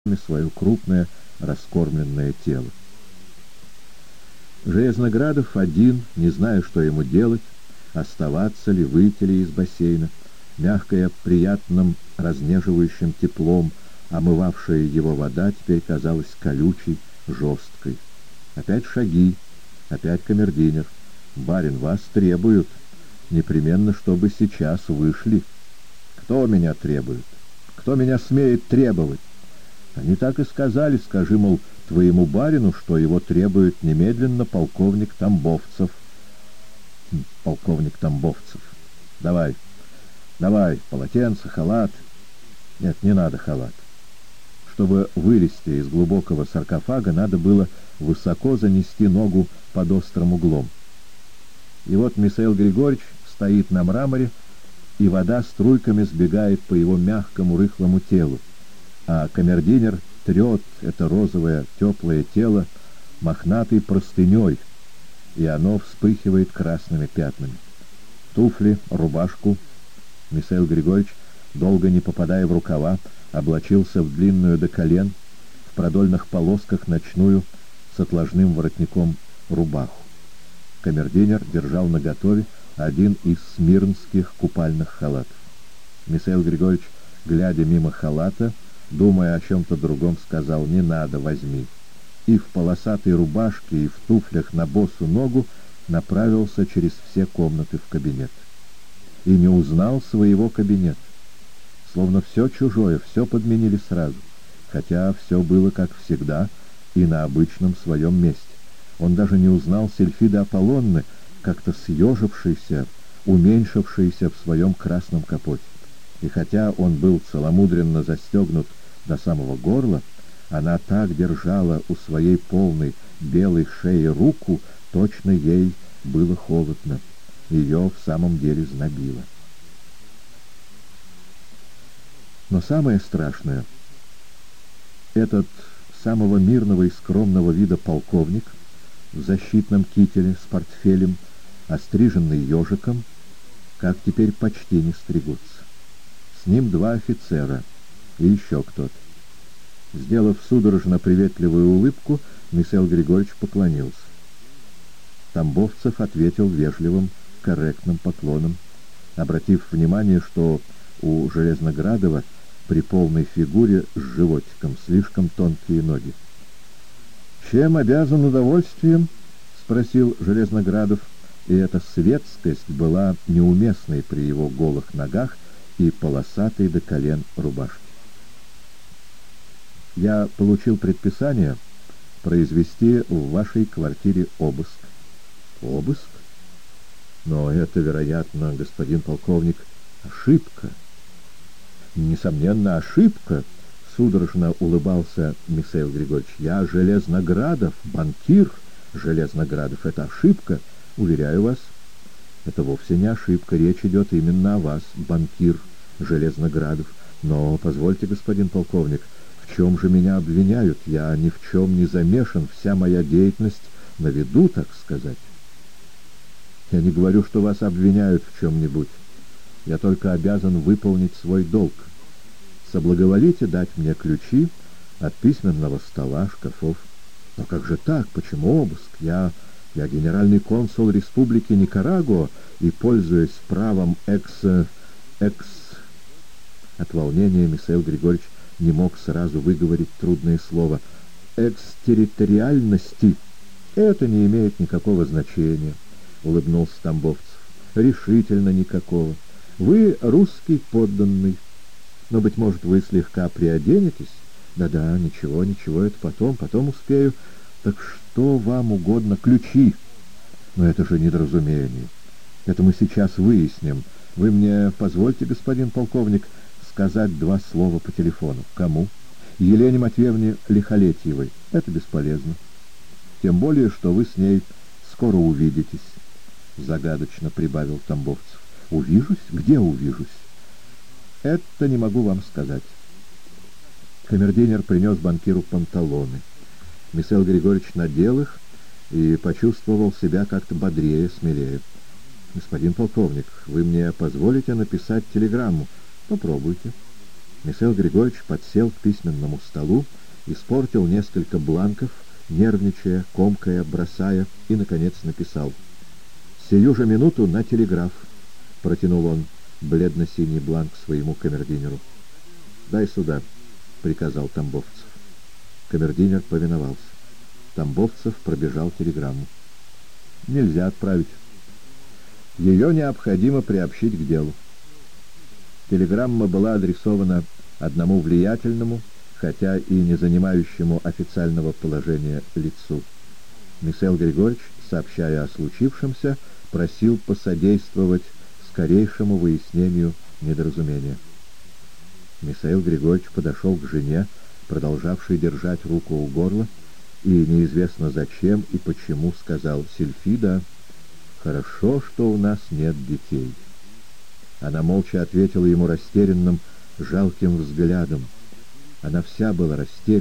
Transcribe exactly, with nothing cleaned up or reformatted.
свое крупное раскормленное тело. Железноградов один, не зная, что ему делать, оставаться ли, выйти ли из бассейна, мягкая приятным разнеживающим теплом, омывавшая его вода, теперь казалась колючей, жесткой. Опять шаги, опять камердинер. «Барин, вас требуют. Непременно, чтобы сейчас вышли». «Кто меня требует? Кто меня смеет требовать?» Они так и сказали: скажи, мол, твоему барину, что его требует немедленно полковник Тамбовцев. Хм, полковник Тамбовцев. Давай, давай, полотенце, халат. Нет, не надо халат. Чтобы вылезти из глубокого саркофага, надо было высоко занести ногу под острым углом. И вот Михаил Григорьевич стоит на мраморе, и вода струйками сбегает по его мягкому рыхлому телу, а камердинер трет это розовое теплое тело мохнатой простыней, и оно вспыхивает красными пятнами. Туфли, рубашку Михаил Григорьевич, долго не попадая в рукава, облачился в длинную до колен, в продольных полосках ночную с отложным воротником рубаху. Камердинер держал наготове один из смирнских купальных халатов. Михаил Григорьевич, глядя мимо халата, думая о чем-то другом, сказал: «Не надо, возьми». И в полосатой рубашке, и в туфлях на босу ногу направился через все комнаты в кабинет. И не узнал своего кабинета. Словно все чужое, все подменили сразу, хотя все было как всегда и на обычном своем месте. Он даже не узнал Сильфиды Аполлонны, как-то съежившейся, уменьшившейся в своем красном капоте. И хотя он был целомудренно застегнут до самого горла, она так держала у своей полной белой шеи руку, точно ей было холодно. Ее в самом деле знобило. Но самое страшное — этот самого мирного и скромного вида полковник в защитном кителе с портфелем, остриженный ежиком, как теперь почти не стригутся. С ним два офицера и еще кто-то. Сделав судорожно приветливую улыбку, Михаил Григорьевич поклонился. Тамбовцев ответил вежливым, корректным поклоном, обратив внимание, что у Железноградова при полной фигуре с животиком слишком тонкие ноги. «Чем обязан удовольствием?» — спросил Железноградов, и эта светскость была неуместной при его голых ногах и полосатой до колен рубашке. «Я получил предписание произвести в вашей квартире обыск». «Обыск? Но это, вероятно, господин полковник, ошибка». «Несомненно, ошибка», — судорожно улыбался Михаил Григорьевич. «Я Железноградов, банкир Железноградов. Это ошибка, уверяю вас». «Это вовсе не ошибка, речь идет именно о вас, банкир Железноградов. Но, позвольте, господин полковник, в чем же меня обвиняют? Я ни в чем не замешан, вся моя деятельность на виду, так сказать». «Я не говорю, что вас обвиняют в чем-нибудь. Я только обязан выполнить свой долг. Соблаговолите дать мне ключи от письменного стола, шкафов». «Но как же так? Почему обыск? Я, я генеральный консул Республики Никарагуа и, пользуясь правом экс... экс...» От волнения Михаил Григорьевич не мог сразу выговорить трудное слово. «Экстерриториальности». «Это не имеет никакого значения», — улыбнулся Тамбовцев. «Решительно никакого. Вы русский подданный, но, быть может, вы слегка приоденетесь? Да-да, ничего, ничего, это потом, потом успею. Так что вам угодно? Ключи. Но это же недоразумение. Это мы сейчас выясним. Вы мне позвольте, господин полковник, сказать два слова по телефону». «Кому?» «Елене Матвеевне Лихолетьевой». «Это бесполезно. Тем более, что вы с ней скоро увидитесь», — загадочно прибавил Тамбовцев. «Увижусь? Где увижусь?» «Это не могу вам сказать». Камердинер принес банкиру панталоны. Михаил Григорьевич надел их и почувствовал себя как-то бодрее, смелее. «Господин полковник, вы мне позволите написать телеграмму?» «Попробуйте». Михаил Григорьевич подсел к письменному столу, испортил несколько бланков, нервничая, комкая, бросая, и, наконец, написал: «Сию же минуту на телеграф», — протянул он бледно-синий бланк своему камердинеру. «Дай сюда», — приказал Тамбовцев. Камердинер повиновался. Тамбовцев пробежал телеграмму. «Нельзя отправить. Ее необходимо приобщить к делу». Телеграмма была адресована одному влиятельному, хотя и не занимающему официального положения лицу. Михаил Григорьевич, сообщая о случившемся, просил посодействовать скорейшему выяснению недоразумения. Михаил Григорьевич подошел к жене, продолжавшей держать руку у горла, и неизвестно зачем и почему сказал: «Сильфида, хорошо, что у нас нет детей». Она молча ответила ему растерянным, жалким взглядом. Она вся была растеряна.